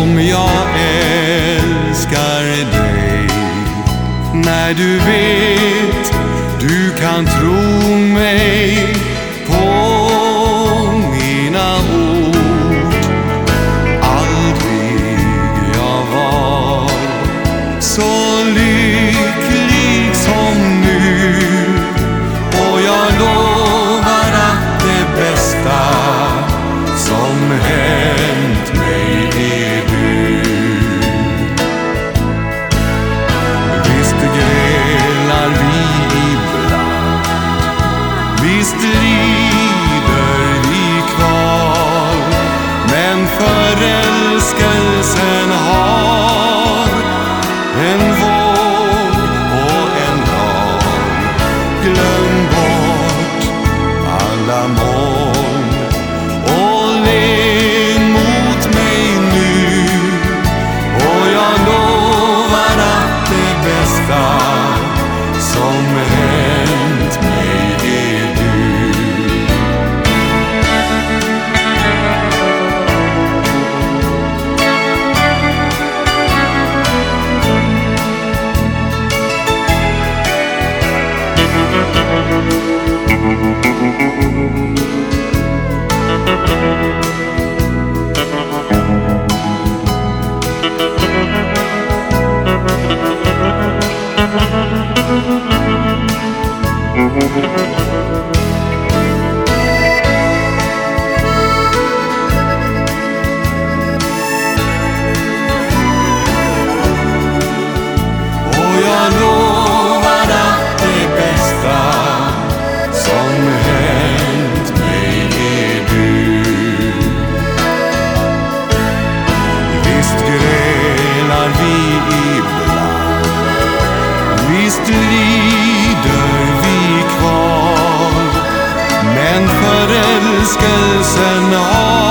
som jag älskar dig. När du vet, du kan tro mig på mina ord. Aldrig jag var så lycklig som nu, och jag lovar att det bästa som hänt mig är du. Visst grälar vi ibland, visst lider vi kvar, men förälskelsen har en våg och en dag. Glöm bort alla moln och le mot mig nu, och jag lovar att det bästa som hänt mig är du. Och jag lovar att det bästa som hänt mig är du. Visst grälar vi ibland, visst lider vi kvar, men förälskelsen har